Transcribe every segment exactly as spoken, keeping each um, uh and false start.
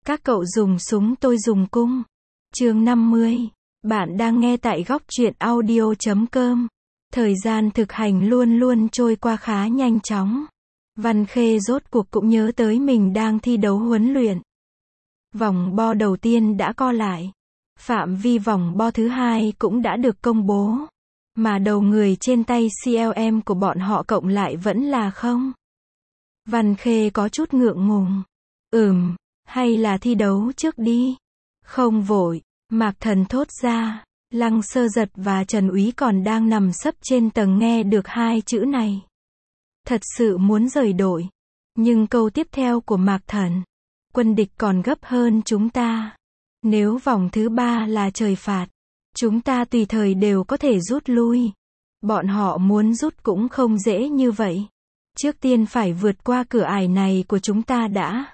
Các cậu dùng súng tôi dùng cung. Chương năm mươi. Bạn đang nghe tại góc truyện audio chấm com. Thời gian thực hành luôn luôn trôi qua khá nhanh chóng. Văn Khê rốt cuộc cũng nhớ tới mình đang thi đấu huấn luyện. Vòng bo đầu tiên đã co lại. Phạm vi vòng bo thứ hai cũng đã được công bố. Mà đầu người trên tay xê lờ em của bọn họ cộng lại vẫn là không. Văn Khê có chút ngượng ngùng. Ừm, hay là thi đấu trước đi. Không vội, Mạc Thần thốt ra. Lăng Sơ Giật và Trần Úy còn đang nằm sấp trên tầng nghe được hai chữ này. Thật sự muốn rời đội. Nhưng câu tiếp theo của Mạc Thần. Quân địch còn gấp hơn chúng ta. Nếu vòng thứ ba là trời phạt, chúng ta tùy thời đều có thể rút lui. Bọn họ muốn rút cũng không dễ như vậy. Trước tiên phải vượt qua cửa ải này của chúng ta đã.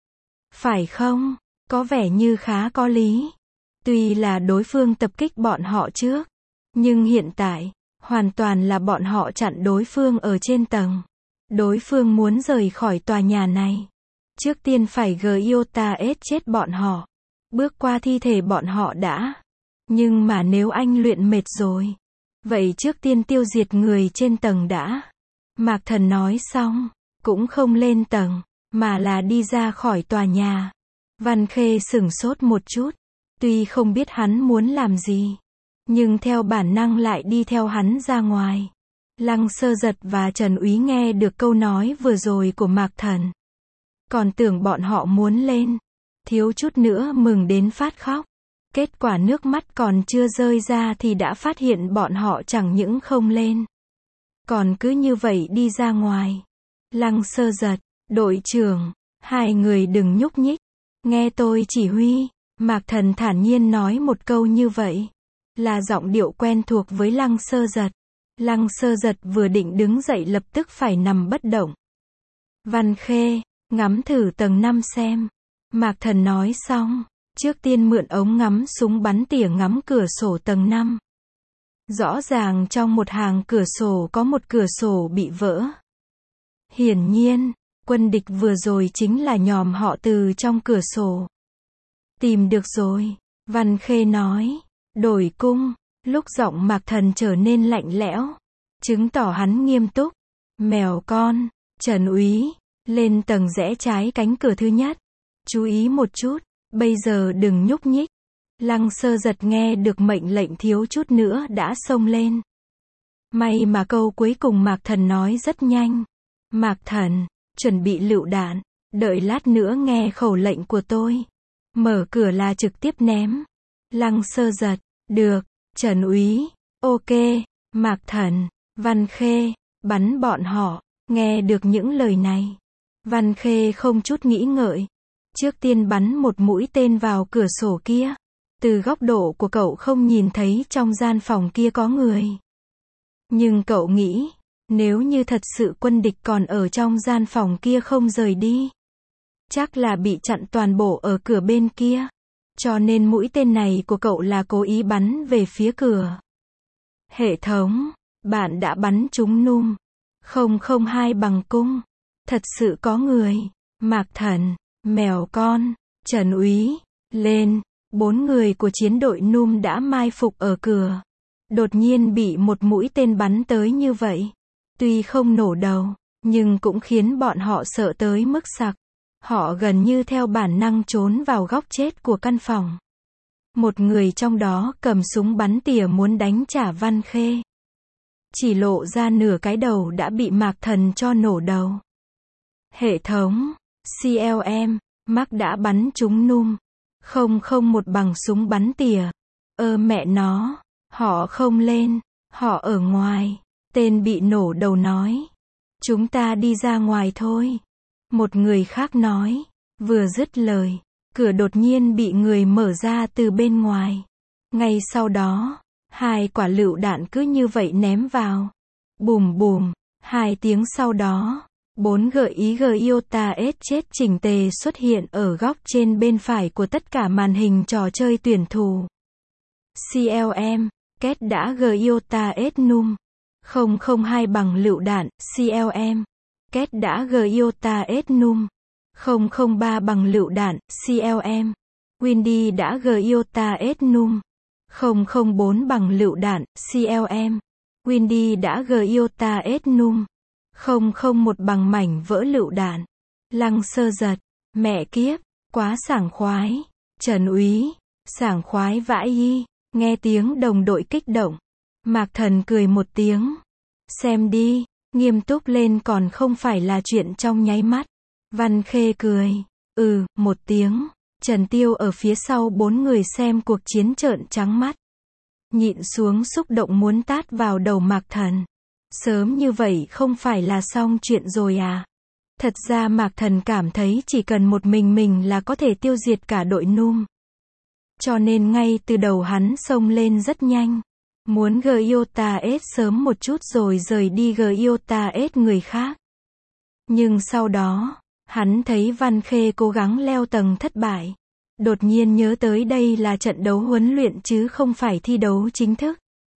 Phải không? Có vẻ như khá có lý. Tuy là đối phương tập kích bọn họ trước, nhưng hiện tại, hoàn toàn là bọn họ chặn đối phương ở trên tầng. Đối phương muốn rời khỏi tòa nhà này. Trước tiên phải giota ét chết bọn họ. Bước qua thi thể bọn họ đã. Nhưng mà nếu anh luyện mệt rồi, vậy trước tiên tiêu diệt người trên tầng đã. Mạc Thần nói xong, cũng không lên tầng, mà là đi ra khỏi tòa nhà. Văn Khê sửng sốt một chút. Tuy không biết hắn muốn làm gì, nhưng theo bản năng lại đi theo hắn ra ngoài. Lăng Sơ Giật và Trần Úy nghe được câu nói vừa rồi của Mạc Thần. Còn tưởng bọn họ muốn lên. Thiếu chút nữa mừng đến phát khóc. Kết quả nước mắt còn chưa rơi ra thì đã phát hiện bọn họ chẳng những không lên. Còn cứ như vậy đi ra ngoài. Lăng Sơ Giật, đội trưởng, hai người đừng nhúc nhích. Nghe tôi chỉ huy. Mạc Thần thản nhiên nói một câu như vậy. Là giọng điệu quen thuộc với Lăng Sơ Giật. Lăng Sơ Giật vừa định đứng dậy lập tức phải nằm bất động. Văn Khê, ngắm thử tầng năm xem. Mạc Thần nói xong, trước tiên mượn ống ngắm súng bắn tỉa ngắm cửa sổ tầng năm. Rõ ràng trong một hàng cửa sổ có một cửa sổ bị vỡ. Hiển nhiên, quân địch vừa rồi chính là nhòm họ từ trong cửa sổ. Tìm được rồi, Văn Khê nói. Đổi cung, lúc giọng Mạc Thần trở nên lạnh lẽo, chứng tỏ hắn nghiêm túc. Mèo con, Trần Úy, lên tầng rẽ trái cánh cửa thứ nhất. Chú ý một chút, bây giờ đừng nhúc nhích. Lăng Sơ Giật nghe được mệnh lệnh thiếu chút nữa đã xông lên. May mà câu cuối cùng Mạc Thần nói rất nhanh. Mạc Thần, chuẩn bị lựu đạn, đợi lát nữa nghe khẩu lệnh của tôi. Mở cửa là trực tiếp ném. Lăng Sơ Giật, được. Trần Úy, ok. Mạc Thần, Văn Khê, bắn bọn họ. Nghe được những lời này, Văn Khê không chút nghĩ ngợi. Trước tiên bắn một mũi tên vào cửa sổ kia. Từ góc độ của cậu không nhìn thấy trong gian phòng kia có người. Nhưng cậu nghĩ, nếu như thật sự quân địch còn ở trong gian phòng kia không rời đi, chắc là bị chặn toàn bộ ở cửa bên kia. Cho nên mũi tên này của cậu là cố ý bắn về phía cửa. Hệ thống, bạn đã bắn trúng Num không không hai bằng cung. Thật sự có người. Mạc Thần, mèo con, Trần Úy, lên. Bốn người của chiến đội Num đã mai phục ở cửa. Đột nhiên bị một mũi tên bắn tới như vậy. Tuy không nổ đầu, nhưng cũng khiến bọn họ sợ tới mức sặc. Họ gần như theo bản năng trốn vào góc chết của căn phòng. Một người trong đó cầm súng bắn tỉa muốn đánh trả Văn Khê. Chỉ lộ ra nửa cái đầu đã bị Mạc Thần cho nổ đầu. Hệ thống, xê lờ em, Mark đã bắn trúng Num không không một bằng súng bắn tỉa. Ơ mẹ nó, họ không lên, họ ở ngoài. Tên bị nổ đầu nói. Chúng ta đi ra ngoài thôi. Một người khác nói. Vừa dứt lời, cửa đột nhiên bị người mở ra từ bên ngoài. Ngay sau đó, hai quả lựu đạn cứ như vậy ném vào. Bùm bùm, hai tiếng sau đó, bốn gợi ý giota ét chết chỉnh tề xuất hiện ở góc trên bên phải của tất cả màn hình trò chơi tuyển thủ. xê lờ em, Kết đã giota ét Num không không hai bằng lựu đạn. xê lờ em, Kết đã giota ét Num không không ba bằng lựu đạn, xê lờ em. Windy đã Giota et num. không không bốn bằng lựu đạn, xê lờ em. Windy đã Giota et num. không không một bằng mảnh vỡ lựu đạn. Lăng Sơ Giật. Mẹ kiếp, quá sảng khoái. Trần úy, sảng khoái vãi y. Nghe tiếng đồng đội kích động. Mạc Thần cười một tiếng. Xem đi, nghiêm túc lên còn không phải là chuyện trong nháy mắt. Văn Khê cười. Ừ, một tiếng. Trần Tiêu ở phía sau bốn người xem cuộc chiến trợn trắng mắt. Nhịn xuống xúc động muốn tát vào đầu Mạc Thần. Sớm như vậy không phải là xong chuyện rồi à? Thật ra Mạc Thần cảm thấy chỉ cần một mình mình là có thể tiêu diệt cả đội Num. Cho nên ngay từ đầu hắn xông lên rất nhanh. Muốn Giota S sớm một chút rồi rời đi Giota S người khác. Nhưng sau đó, hắn thấy Văn Khê cố gắng leo tầng thất bại. Đột nhiên nhớ tới đây là trận đấu huấn luyện chứ không phải thi đấu chính thức.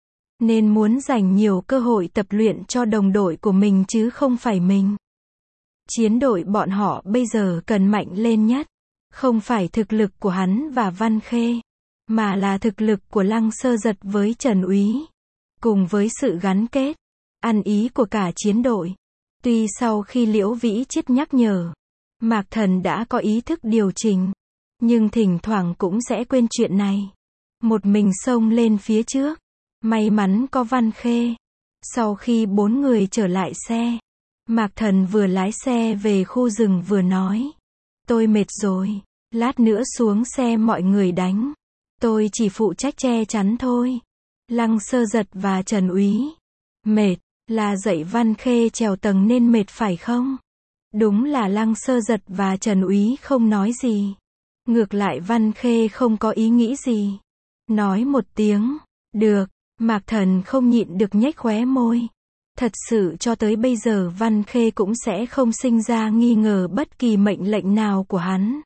Nên muốn dành nhiều cơ hội tập luyện cho đồng đội của mình chứ không phải mình. Chiến đội bọn họ bây giờ cần mạnh lên nhất. Không phải thực lực của hắn và Văn Khê, mà là thực lực của Lăng Sơ Giật với Trần úy. Cùng với sự gắn kết, ăn ý của cả chiến đội. Tuy sau khi Liễu Vĩ Chiết nhắc nhở, Mạc Thần đã có ý thức điều chỉnh. Nhưng thỉnh thoảng cũng sẽ quên chuyện này. Một mình xông lên phía trước. May mắn có Văn Khê. Sau khi bốn người trở lại xe, Mạc Thần vừa lái xe về khu rừng vừa nói. Tôi mệt rồi. Lát nữa xuống xe mọi người đánh. Tôi chỉ phụ trách che chắn thôi. Lăng Sơ Giật và Trần úy. Mệt, là dạy Văn Khê trèo tầng nên mệt phải không? Đúng là Lăng Sơ Giật và Trần úy không nói gì. Ngược lại Văn Khê không có ý nghĩ gì. Nói một tiếng. Được. Mạc Thần không nhịn được nhếch khóe môi. Thật sự cho tới bây giờ Văn Khê cũng sẽ không sinh ra nghi ngờ bất kỳ mệnh lệnh nào của hắn.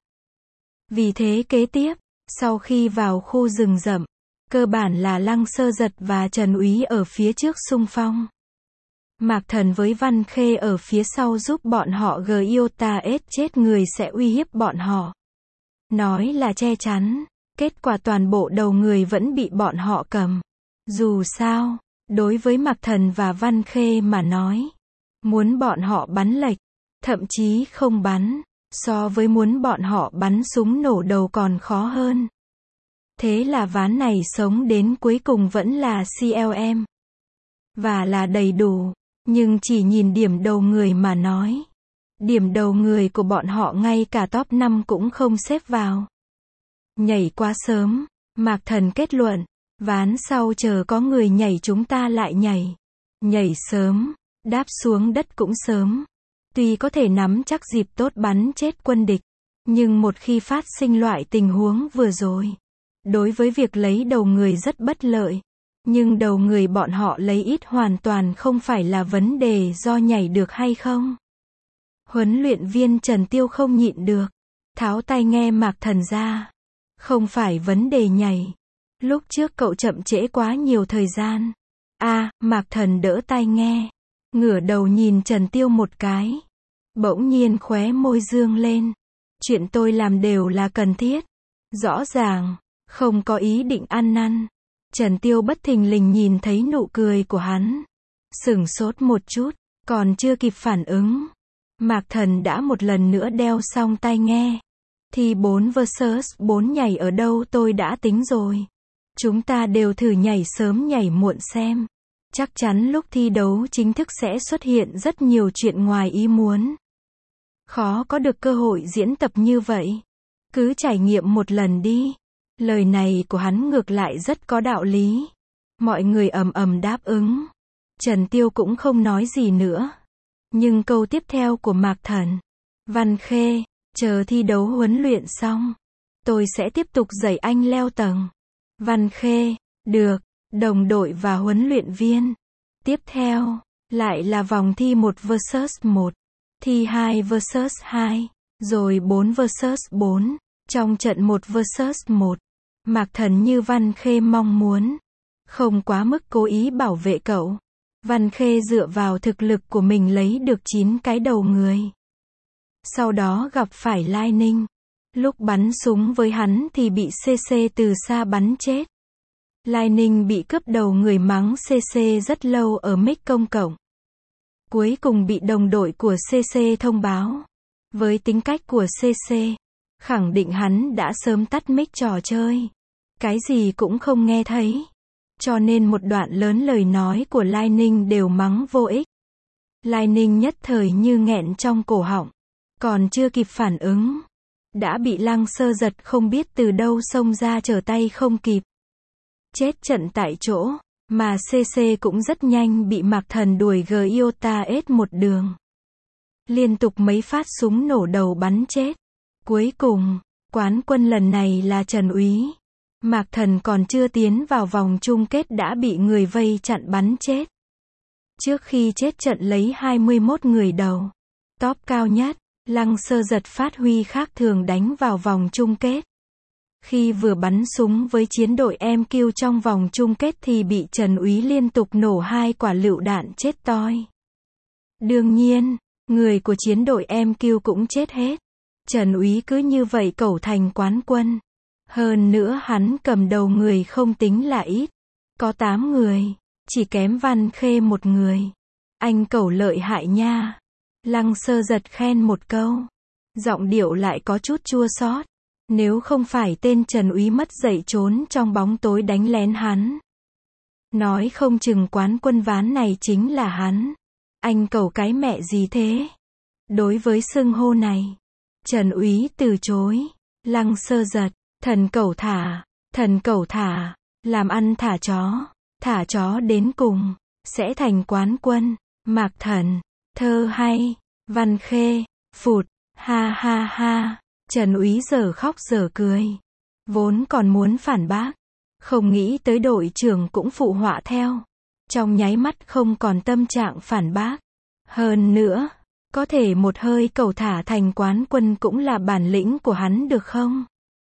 Vì thế kế tiếp, sau khi vào khu rừng rậm, cơ bản là Lăng Sơ Giật và Trần úy ở phía trước xung phong. Mạc Thần với Văn Khê ở phía sau giúp bọn họ Giota S chết người sẽ uy hiếp bọn họ. Nói là che chắn, kết quả toàn bộ đầu người vẫn bị bọn họ cầm. Dù sao, đối với Mạc Thần và Văn Khê mà nói, muốn bọn họ bắn lệch, thậm chí không bắn, so với muốn bọn họ bắn súng nổ đầu còn khó hơn. Thế là ván này sống đến cuối cùng vẫn là xê lờ em. Và là đầy đủ, nhưng chỉ nhìn điểm đầu người mà nói. Điểm đầu người của bọn họ ngay cả top năm cũng không xếp vào. Nhảy quá sớm, Mạc Thần kết luận, ván sau chờ có người nhảy chúng ta lại nhảy. Nhảy sớm, đáp xuống đất cũng sớm. Tuy có thể nắm chắc dịp tốt bắn chết quân địch, nhưng một khi phát sinh loại tình huống vừa rồi, đối với việc lấy đầu người rất bất lợi. Nhưng đầu người bọn họ lấy ít hoàn toàn không phải là vấn đề do nhảy được hay không. Huấn luyện viên Trần Tiêu không nhịn được, tháo tai nghe Mạc Thần ra. Không phải vấn đề nhảy. Lúc trước cậu chậm trễ quá nhiều thời gian. A, à, Mạc Thần đỡ tai nghe, ngửa đầu nhìn Trần Tiêu một cái. Bỗng nhiên khóe môi dương lên. Chuyện tôi làm đều là cần thiết. Rõ ràng, không có ý định ăn năn. Trần Tiêu bất thình lình nhìn thấy nụ cười của hắn. Sửng sốt một chút, còn chưa kịp phản ứng. Mạc Thần đã một lần nữa đeo xong tai nghe. Thì bốn versus bốn nhảy ở đâu tôi đã tính rồi. Chúng ta đều thử nhảy sớm nhảy muộn xem. Chắc chắn lúc thi đấu chính thức sẽ xuất hiện rất nhiều chuyện ngoài ý muốn. Khó có được cơ hội diễn tập như vậy. Cứ trải nghiệm một lần đi. Lời này của hắn ngược lại rất có đạo lý. Mọi người ầm ầm đáp ứng. Trần Tiêu cũng không nói gì nữa. Nhưng câu tiếp theo của Mạc Thần. Văn Khê, chờ thi đấu huấn luyện xong, tôi sẽ tiếp tục dạy anh leo tầng. Văn Khê, được, đồng đội và huấn luyện viên. Tiếp theo, lại là vòng thi một versus một, thi hai versus hai, rồi bốn versus bốn, trong trận một versus một. Mạc Thần như Văn Khê mong muốn, không quá mức cố ý bảo vệ cậu. Văn Khê dựa vào thực lực của mình lấy được chín cái đầu người. Sau đó gặp phải Lai Ninh. Lúc bắn súng với hắn thì bị xê xê từ xa bắn chết. Lai Ninh bị cướp đầu người mắng xê xê rất lâu ở mic công cộng. Cuối cùng bị đồng đội của xê xê thông báo. Với tính cách của xê xê, khẳng định hắn đã sớm tắt mic trò chơi. Cái gì cũng không nghe thấy. Cho nên một đoạn lớn lời nói của Lai Ninh đều mắng vô ích. Lai Ninh nhất thời như nghẹn trong cổ họng. Còn chưa kịp phản ứng. Đã bị Lăng Sơ Giật không biết từ đâu xông ra trở tay không kịp. Chết trận tại chỗ. Mà xê xê cũng rất nhanh bị Mạc Thần đuổi gờ i o ta ét một đường. Liên tục mấy phát súng nổ đầu bắn chết. Cuối cùng, quán quân lần này là Trần Úy. Mạc Thần còn chưa tiến vào vòng chung kết đã bị người vây chặn bắn chết. Trước khi chết trận lấy hai mươi mốt người đầu. Top cao nhất, Lăng Sơ Giật phát huy khác thường đánh vào vòng chung kết. Khi vừa bắn súng với chiến đội em kiu trong vòng chung kết thì bị Trần Úy liên tục nổ hai quả lựu đạn chết toi. Đương nhiên, người của chiến đội em kiu cũng chết hết. Trần Úy cứ như vậy cẩu thành quán quân. Hơn nữa hắn cầm đầu người không tính là ít. Có tám người, chỉ kém Văn Khê một người. Anh cẩu lợi hại nha. Lăng Sơ Giật khen một câu. Giọng điệu lại có chút chua xót. Nếu không phải tên Trần Úy mất dậy trốn trong bóng tối đánh lén hắn. Nói không chừng quán quân ván này chính là hắn. Anh cẩu cái mẹ gì thế? Đối với xưng hô này, Trần Úy từ chối. Lăng Sơ Giật, thần cẩu thả, thần cẩu thả, làm ăn thả chó, thả chó đến cùng, sẽ thành quán quân. Mạc Thần, thơ hay, Văn Khê, phụt, ha ha ha. Trần Úy giờ khóc giờ cười. Vốn còn muốn phản bác. Không nghĩ tới đội trưởng cũng phụ họa theo. Trong nháy mắt không còn tâm trạng phản bác. Hơn nữa, có thể một hơi cẩu thả thành quán quân cũng là bản lĩnh của hắn được không?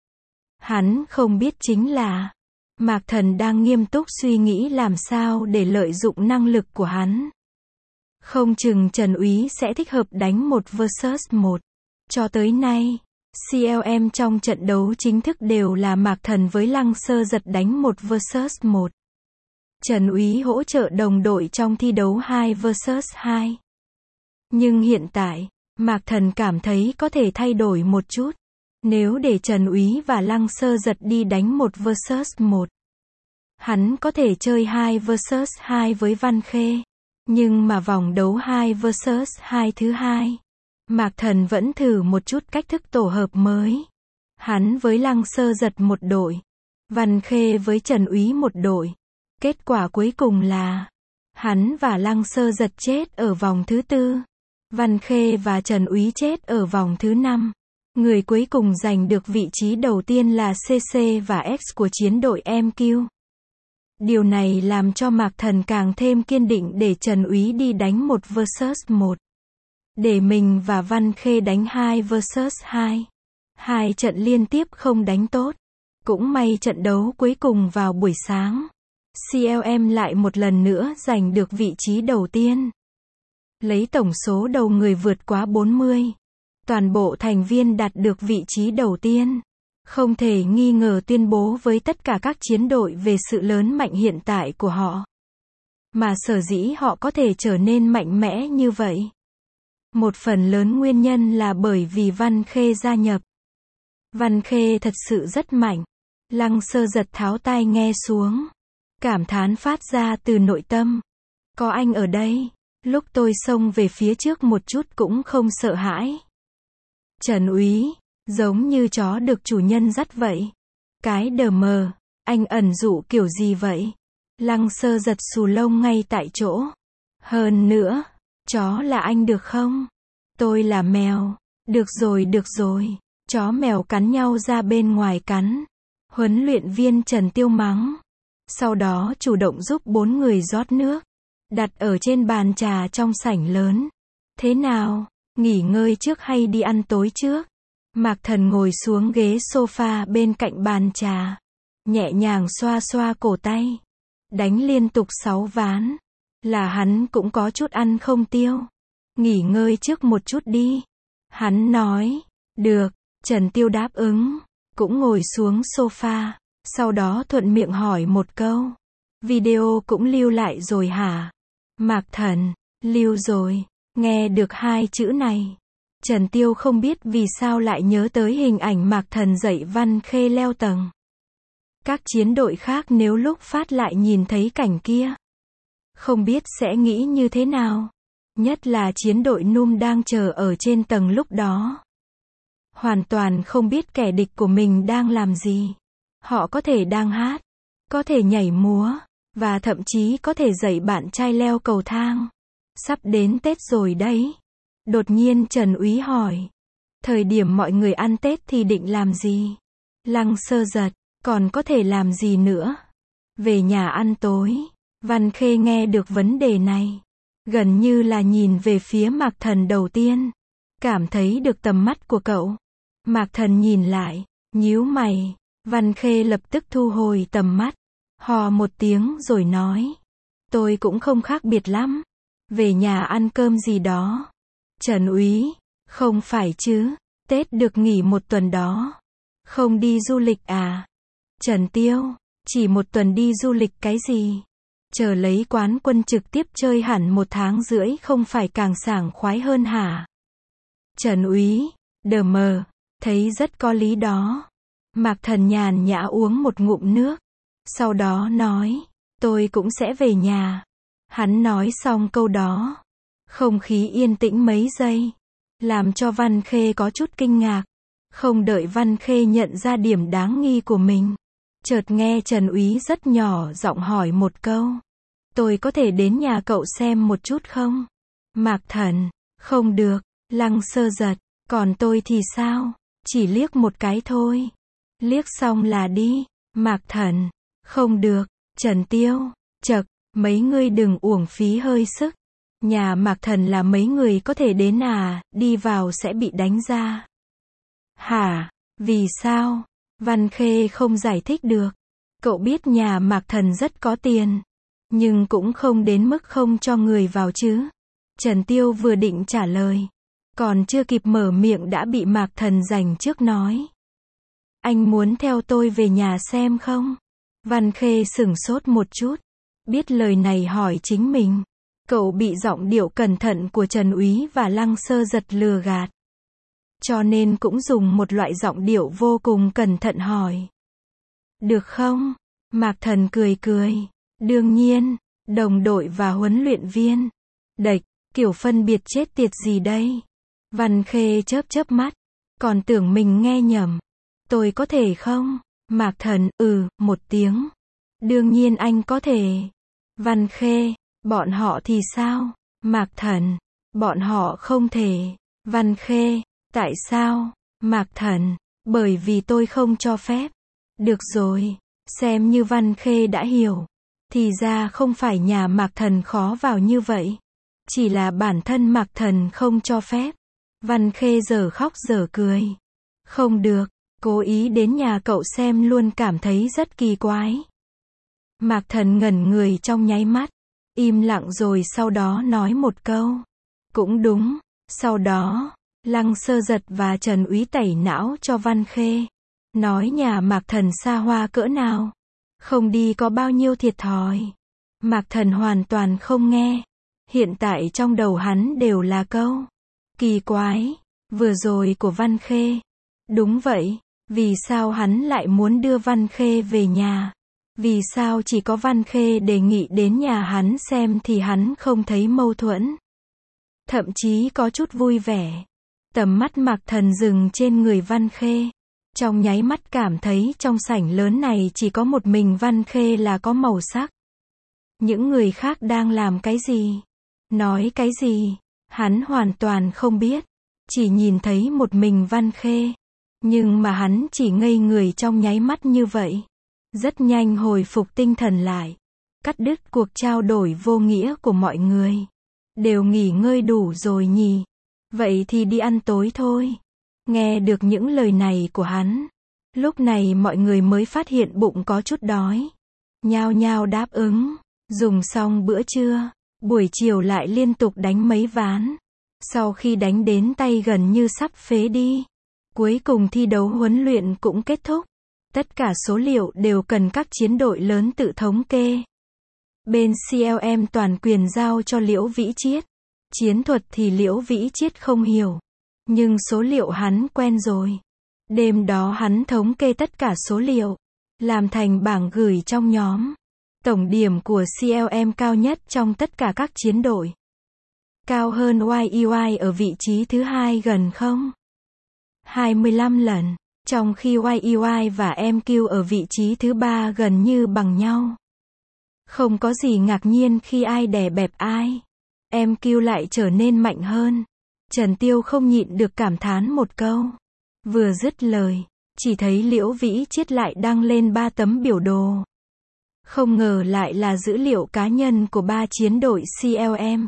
Hắn không biết chính là, Mạc Thần đang nghiêm túc suy nghĩ làm sao để lợi dụng năng lực của hắn. Không chừng Trần Úy sẽ thích hợp đánh một versus một. Cho tới nay, xê lờ em trong trận đấu chính thức đều là Mạc Thần với Lăng Sơ Giật đánh một versus một. Trần Úy hỗ trợ đồng đội trong thi đấu hai versus hai. Nhưng hiện tại, Mạc Thần cảm thấy có thể thay đổi một chút. Nếu để Trần Úy và Lăng Sơ Giật đi đánh một versus một, hắn có thể chơi hai versus hai với Văn Khê. Nhưng mà vòng đấu hai versus hai thứ hai, Mạc Thần vẫn thử một chút cách thức tổ hợp mới. Hắn với Lăng Sơ Giật một đội, Văn Khê với Trần Úy một đội. Kết quả cuối cùng là, hắn và Lăng Sơ Giật chết ở vòng thứ tư. Văn Khê và Trần Úy chết ở vòng thứ năm. Người cuối cùng giành được vị trí đầu tiên là xê xê và X của chiến đội em kiu. Điều này làm cho Mạc Thần càng thêm kiên định để Trần Úy đi đánh một versus một. Để mình và Văn Khê đánh hai versus hai. Hai trận liên tiếp không đánh tốt. Cũng may trận đấu cuối cùng vào buổi sáng. xê lờ em lại một lần nữa giành được vị trí đầu tiên. Lấy tổng số đầu người vượt quá bốn mươi. Toàn bộ thành viên đạt được vị trí đầu tiên. Không thể nghi ngờ tuyên bố với tất cả các chiến đội về sự lớn mạnh hiện tại của họ. Mà sở dĩ họ có thể trở nên mạnh mẽ như vậy. Một phần lớn nguyên nhân là bởi vì Văn Khê gia nhập. Văn Khê thật sự rất mạnh. Lăng Sơ Giật tháo tai nghe xuống. Cảm thán phát ra từ nội tâm. Có anh ở đây, lúc tôi xông về phía trước một chút cũng không sợ hãi. Trần Úy, giống như chó được chủ nhân dắt vậy. Cái đờ mờ, anh ẩn dụ kiểu gì vậy? Lăng Sơ Giật xù lông ngay tại chỗ. Hơn nữa, chó là anh được không? Tôi là mèo. Được rồi được rồi. Chó mèo cắn nhau ra bên ngoài cắn. Huấn luyện viên Trần Tiêu mắng. Sau đó chủ động giúp bốn người rót nước. Đặt ở trên bàn trà trong sảnh lớn. Thế nào? Nghỉ ngơi trước hay đi ăn tối trước? Mạc Thần ngồi xuống ghế sofa bên cạnh bàn trà. Nhẹ nhàng xoa xoa cổ tay. Đánh liên tục sáu ván. Là hắn cũng có chút ăn không tiêu. Nghỉ ngơi trước một chút đi. Hắn nói, được, Trần Tiêu đáp ứng, cũng ngồi xuống sofa, sau đó thuận miệng hỏi một câu. Video cũng lưu lại rồi hả? Mạc Thần, lưu rồi, nghe được hai chữ này. Trần Tiêu không biết vì sao lại nhớ tới hình ảnh Mạc Thần dạy Văn Khê leo tầng. Các chiến đội khác nếu lúc phát lại nhìn thấy cảnh kia, không biết sẽ nghĩ như thế nào. Nhất là chiến đội Num đang chờ ở trên tầng lúc đó. Hoàn toàn không biết kẻ địch của mình đang làm gì. Họ có thể đang hát, có thể nhảy múa, và thậm chí có thể dạy bạn trai leo cầu thang. Sắp đến Tết rồi đấy. Đột nhiên Trần Úy hỏi. Thời điểm mọi người ăn Tết thì định làm gì? Lăng Sơ giật, còn có thể làm gì nữa? Về nhà ăn tối. Văn Khê nghe được vấn đề này. Gần như là nhìn về phía Mạc Thần đầu tiên. Cảm thấy được tầm mắt của cậu. Mạc Thần nhìn lại, nhíu mày. Văn Khê lập tức thu hồi tầm mắt. Hò một tiếng rồi nói. Tôi cũng không khác biệt lắm. Về nhà ăn cơm gì đó. Trần Úy, không phải chứ. Tết được nghỉ một tuần đó. Không đi du lịch à? Trần Tiêu, chỉ một tuần đi du lịch cái gì? Chờ lấy quán quân trực tiếp chơi hẳn một tháng rưỡi không phải càng sảng khoái hơn hả? Trần Úy, đờ mờ, thấy rất có lý đó. Mạc Thần nhàn nhã uống một ngụm nước. Sau đó nói, tôi cũng sẽ về nhà. Hắn nói xong câu đó. Không khí yên tĩnh mấy giây. Làm cho Văn Khê có chút kinh ngạc. Không đợi Văn Khê nhận ra điểm đáng nghi của mình. Chợt nghe Trần Úy rất nhỏ giọng hỏi một câu. Tôi có thể đến nhà cậu xem một chút không? Mạc Thần, không được. Lăng Sơ giật, còn tôi thì sao? Chỉ liếc một cái thôi. Liếc xong là đi. Mạc Thần, không được. Trần Tiêu, chậc, mấy ngươi đừng uổng phí hơi sức. Nhà Mạc Thần là mấy người có thể đến à, đi vào sẽ bị đánh ra. Hả? Vì sao? Văn Khê không giải thích được. Cậu biết nhà Mạc Thần rất có tiền. Nhưng cũng không đến mức không cho người vào chứ. Trần Tiêu vừa định trả lời. Còn chưa kịp mở miệng đã bị Mạc Thần giành trước nói. Anh muốn theo tôi về nhà xem không? Văn Khê sửng sốt một chút. Biết lời này hỏi chính mình. Cậu bị giọng điệu cẩn thận của Trần Úy và Lăng Sơ giật lừa gạt. Cho nên cũng dùng một loại giọng điệu vô cùng cẩn thận hỏi. Được không? Mạc Thần cười cười. Đương nhiên, đồng đội và huấn luyện viên. Đệch, kiểu phân biệt chết tiệt gì đây? Văn Khê chớp chớp mắt. Còn tưởng mình nghe nhầm. Tôi có thể không? Mạc Thần, ừ, một tiếng. Đương nhiên anh có thể. Văn Khê, bọn họ thì sao? Mạc Thần, bọn họ không thể. Văn Khê, tại sao? Mạc Thần, bởi vì tôi không cho phép. Được rồi, xem như Văn Khê đã hiểu. Thì ra không phải nhà Mạc Thần khó vào như vậy. Chỉ là bản thân Mạc Thần không cho phép. Văn Khê giờ khóc giờ cười. Không được, cố ý đến nhà cậu xem luôn cảm thấy rất kỳ quái. Mạc Thần ngẩn người trong nháy mắt. Im lặng rồi sau đó nói một câu. Cũng đúng. Sau đó, Lăng Sơ giật và Trần Úy tẩy não cho Văn Khê. Nói nhà Mạc Thần xa hoa cỡ nào. Không đi có bao nhiêu thiệt thòi. Mạc Thần hoàn toàn không nghe. Hiện tại trong đầu hắn đều là câu. Kỳ quái. Vừa rồi của Văn Khê. Đúng vậy. Vì sao hắn lại muốn đưa Văn Khê về nhà? Vì sao chỉ có Văn Khê đề nghị đến nhà hắn xem thì hắn không thấy mâu thuẫn? Thậm chí có chút vui vẻ. Tầm mắt Mạc Thần dừng trên người Văn Khê. Trong nháy mắt cảm thấy trong sảnh lớn này chỉ có một mình Văn Khê là có màu sắc. Những người khác đang làm cái gì? Nói cái gì? Hắn hoàn toàn không biết. Chỉ nhìn thấy một mình Văn Khê. Nhưng mà hắn chỉ ngây người trong nháy mắt như vậy. Rất nhanh hồi phục tinh thần lại. Cắt đứt cuộc trao đổi vô nghĩa của mọi người. Đều nghỉ ngơi đủ rồi nhỉ? Vậy thì đi ăn tối thôi. Nghe được những lời này của hắn. Lúc này mọi người mới phát hiện bụng có chút đói. Nhao nhao đáp ứng. Dùng xong bữa trưa. Buổi chiều lại liên tục đánh mấy ván. Sau khi đánh đến tay gần như sắp phế đi, cuối cùng thi đấu huấn luyện cũng kết thúc. Tất cả số liệu đều cần các chiến đội lớn tự thống kê. Bên xê lờ em toàn quyền giao cho Liễu Vĩ Chiết. Chiến thuật thì Liễu Vĩ Chiết không hiểu, nhưng số liệu hắn quen rồi. Đêm đó hắn thống kê tất cả số liệu, làm thành bảng gửi trong nhóm. Tổng điểm của xê lờ em cao nhất trong tất cả các chiến đội. Cao hơn i e i ở vị trí thứ hai gần không? hai mươi lăm lần, trong khi i e i và em quy ở vị trí thứ ba gần như bằng nhau. Không có gì ngạc nhiên khi ai đè bẹp ai. em quy lại trở nên mạnh hơn. Trần Tiêu không nhịn được cảm thán một câu. Vừa dứt lời, chỉ thấy Liễu Vĩ Chiết lại đăng lên ba tấm biểu đồ. Không ngờ lại là dữ liệu cá nhân của ba chiến đội xê lờ em.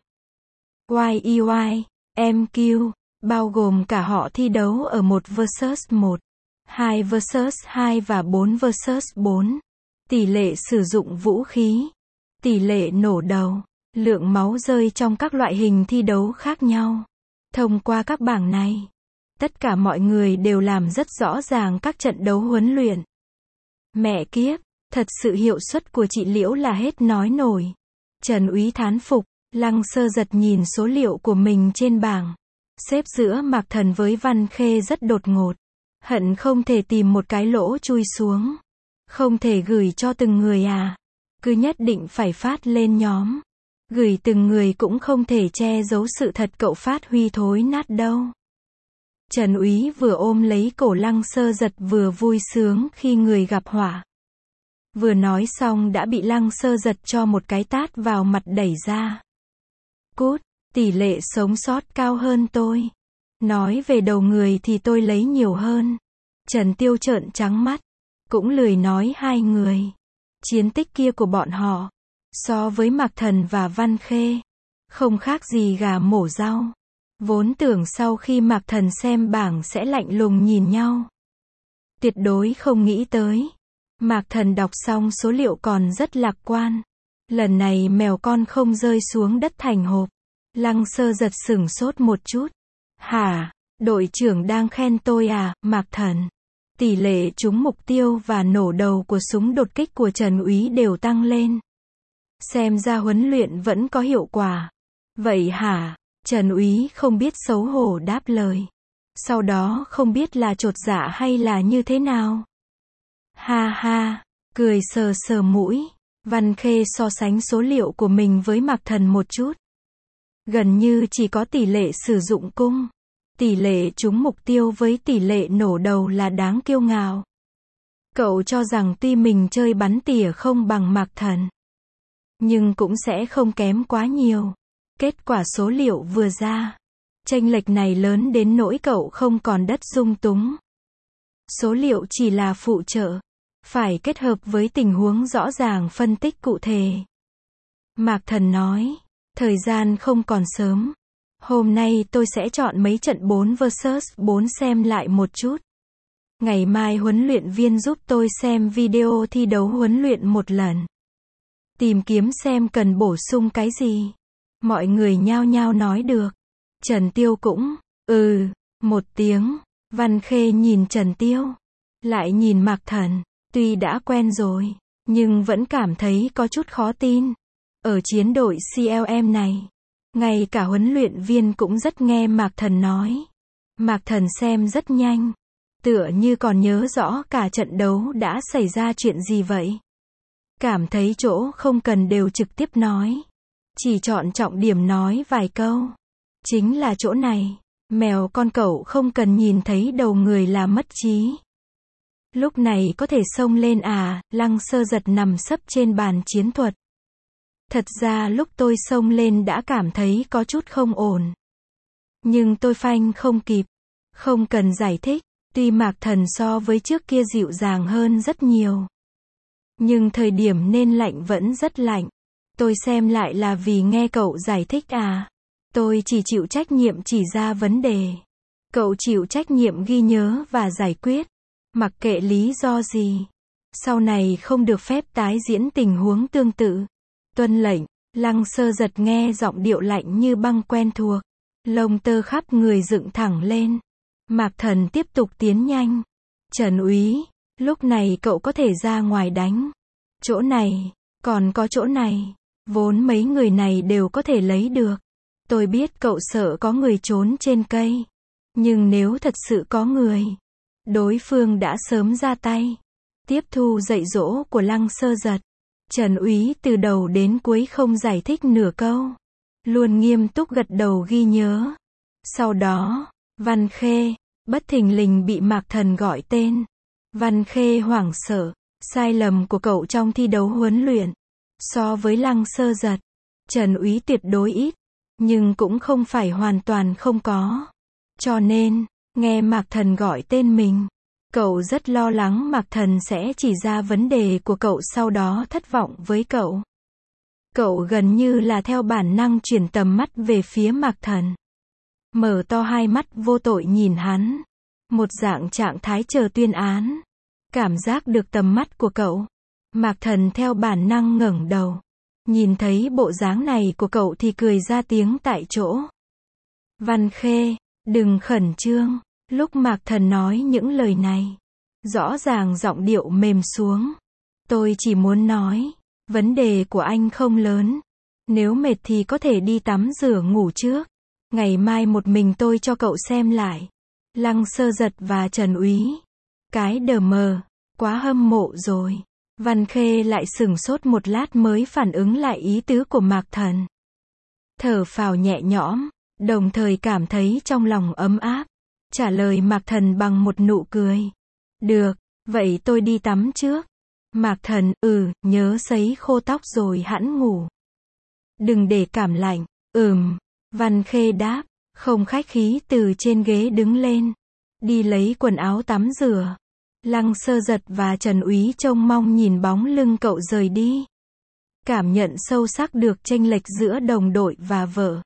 i e i, em quy, bao gồm cả họ thi đấu ở một versus một, hai versus hai và bốn versus bốn. Tỷ lệ sử dụng vũ khí, tỷ lệ nổ đầu, lượng máu rơi trong các loại hình thi đấu khác nhau. Thông qua các bảng này, tất cả mọi người đều làm rất rõ ràng các trận đấu huấn luyện. Mẹ kiếp, thật sự hiệu suất của chị Liễu là hết nói nổi. Trần Úy thán phục. Lăng Sơ Giật nhìn số liệu của mình trên bảng. Xếp giữa Mạc Thần với Văn Khê rất đột ngột. Hận không thể tìm một cái lỗ chui xuống. Không thể gửi cho từng người à. Cứ nhất định phải phát lên nhóm. Gửi từng người cũng không thể che giấu sự thật cậu phát huy thối nát đâu. Trần Úy vừa ôm lấy cổ Lăng Sơ Giật vừa vui sướng khi người gặp họa. Vừa nói xong đã bị Lăng Sơ Giật cho một cái tát vào mặt đẩy ra. Cút, tỷ lệ sống sót cao hơn tôi. Nói về đầu người thì tôi lấy nhiều hơn. Trần Tiêu trợn trắng mắt. Cũng lười nói hai người. Chiến tích kia của bọn họ, so với Mạc Thần và Văn Khê, không khác gì gà mổ rau. Vốn tưởng sau khi Mạc Thần xem bảng sẽ lạnh lùng nhìn nhau. Tuyệt đối không nghĩ tới. Mạc Thần đọc xong số liệu còn rất lạc quan. Lần này mèo con không rơi xuống đất thành hộp. Lăng Sơ Giật sửng sốt một chút. Hả, đội trưởng đang khen tôi à, Mạc Thần? Tỷ lệ trúng mục tiêu và nổ đầu của súng đột kích của Trần Úy đều tăng lên. Xem ra huấn luyện vẫn có hiệu quả. Vậy hả? Trần Úy không biết xấu hổ đáp lời. Sau đó không biết là chột dạ hay là như thế nào. Ha ha, cười sờ sờ mũi. Văn Khê so sánh số liệu của mình với Mạc Thần một chút. Gần như chỉ có tỷ lệ sử dụng cung, tỷ lệ trúng mục tiêu với tỷ lệ nổ đầu là đáng kiêu ngạo. Cậu cho rằng tuy mình chơi bắn tỉa không bằng Mạc Thần, nhưng cũng sẽ không kém quá nhiều. Kết quả số liệu vừa ra, chênh lệch này lớn đến nỗi cậu không còn đất dung túng. Số liệu chỉ là phụ trợ, phải kết hợp với tình huống rõ ràng phân tích cụ thể. Mạc Thần nói, thời gian không còn sớm. Hôm nay tôi sẽ chọn mấy trận bốn versus bốn xem lại một chút. Ngày mai huấn luyện viên giúp tôi xem video thi đấu huấn luyện một lần. Tìm kiếm xem cần bổ sung cái gì. Mọi người nhao nhao nói được. Trần Tiêu cũng, ừ, một tiếng. Văn Khê nhìn Trần Tiêu, lại nhìn Mạc Thần. Tuy đã quen rồi, nhưng vẫn cảm thấy có chút khó tin. Ở chiến đội xê lờ em này, ngay cả huấn luyện viên cũng rất nghe Mạc Thần nói. Mạc Thần xem rất nhanh, tựa như còn nhớ rõ cả trận đấu đã xảy ra chuyện gì vậy. Cảm thấy chỗ không cần đều trực tiếp nói, chỉ chọn trọng điểm nói vài câu. Chính là chỗ này, mèo con cậu không cần nhìn thấy đầu người là mất trí. Lúc này có thể xông lên à? Lăng Sơ Giật nằm sấp trên bàn chiến thuật. Thật ra lúc tôi xông lên đã cảm thấy có chút không ổn. Nhưng tôi phanh không kịp. Không cần giải thích, tuy Mạc Thần so với trước kia dịu dàng hơn rất nhiều. Nhưng thời điểm nên lạnh vẫn rất lạnh. Tôi xem lại là vì nghe cậu giải thích à? Tôi chỉ chịu trách nhiệm chỉ ra vấn đề. Cậu chịu trách nhiệm ghi nhớ và giải quyết. Mặc kệ lý do gì. Sau này không được phép tái diễn tình huống tương tự. Tuân lệnh. Lăng Sơ Giật nghe giọng điệu lạnh như băng quen thuộc. Lông tơ khắp người dựng thẳng lên. Mạc Thần tiếp tục tiến nhanh. Trần úy, lúc này cậu có thể ra ngoài đánh. Chỗ này, còn có chỗ này. Vốn mấy người này đều có thể lấy được. Tôi biết cậu sợ có người trốn trên cây. Nhưng nếu thật sự có người, đối phương đã sớm ra tay. Tiếp thu dạy dỗ của Lăng Sơ Giật. Trần úy từ đầu đến cuối không giải thích nửa câu. Luôn nghiêm túc gật đầu ghi nhớ. Sau đó, Văn Khê, bất thình lình bị Mạc Thần gọi tên. Văn Khê hoảng sợ. Sai lầm của cậu trong thi đấu huấn luyện. So với Lăng Sơ Giật, Trần úy tuyệt đối ít. Nhưng cũng không phải hoàn toàn không có. Cho nên, nghe Mạc Thần gọi tên mình, cậu rất lo lắng Mạc Thần sẽ chỉ ra vấn đề của cậu sau đó thất vọng với cậu. Cậu gần như là theo bản năng chuyển tầm mắt về phía Mạc Thần. Mở to hai mắt vô tội nhìn hắn. Một dạng trạng thái chờ tuyên án. Cảm giác được tầm mắt của cậu. Mạc Thần theo bản năng ngẩng đầu. Nhìn thấy bộ dáng này của cậu thì cười ra tiếng tại chỗ. Văn Khê, đừng khẩn trương. Lúc Mạc Thần nói những lời này, rõ ràng giọng điệu mềm xuống. Tôi chỉ muốn nói, vấn đề của anh không lớn. Nếu mệt thì có thể đi tắm rửa ngủ trước. Ngày mai một mình tôi cho cậu xem lại. Lăng Sơ Giật và Trần úy. Cái đờ mờ, quá hâm mộ rồi. Văn Khê lại sửng sốt một lát mới phản ứng lại ý tứ của Mạc Thần. Thở phào nhẹ nhõm, đồng thời cảm thấy trong lòng ấm áp. Trả lời Mạc Thần bằng một nụ cười. Được, vậy tôi đi tắm trước. Mạc Thần, ừ, nhớ sấy khô tóc rồi hẵng ngủ. Đừng để cảm lạnh. Ừm. Văn Khê đáp, không khách khí từ trên ghế đứng lên. Đi lấy quần áo tắm rửa. Lăng Sơ Giật và Trần úy trông mong nhìn bóng lưng cậu rời đi. Cảm nhận sâu sắc được chênh lệch giữa đồng đội và vợ.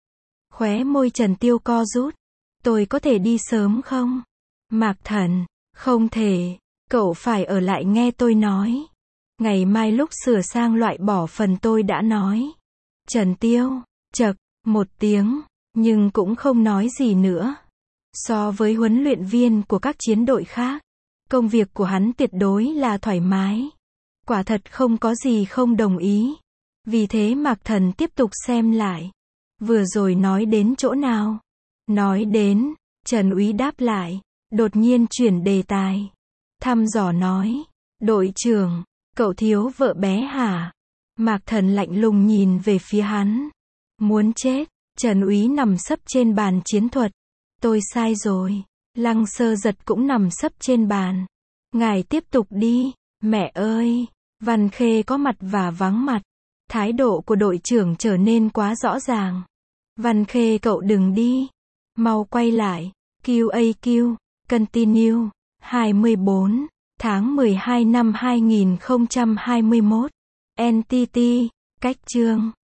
Khóe môi Trần Tiêu co rút. Tôi có thể đi sớm không? Mạc Thần, không thể. Cậu phải ở lại nghe tôi nói. Ngày mai lúc sửa sang loại bỏ phần tôi đã nói. Trần Tiêu, chậc, một tiếng, nhưng cũng không nói gì nữa. So với huấn luyện viên của các chiến đội khác, công việc của hắn tuyệt đối là thoải mái. Quả thật không có gì không đồng ý. Vì thế Mạc Thần tiếp tục xem lại. Vừa rồi nói đến chỗ nào? Nói đến, Trần úy đáp lại, đột nhiên chuyển đề tài. Thăm dò nói, đội trưởng, cậu thiếu vợ bé hả? Mạc Thần lạnh lùng nhìn về phía hắn. Muốn chết. Trần úy nằm sấp trên bàn chiến thuật. Tôi sai rồi. Lăng Sơ Giật cũng nằm sấp trên bàn. Ngài tiếp tục đi. Mẹ ơi. Văn Khê có mặt và vắng mặt. Thái độ của đội trưởng trở nên quá rõ ràng. Văn Khê cậu đừng đi. Mau quay lại. quy a quy. Continue. hai mươi bốn tháng mười hai năm hai nghìn không trăm hai mươi mốt. en tê tê. Cách chương.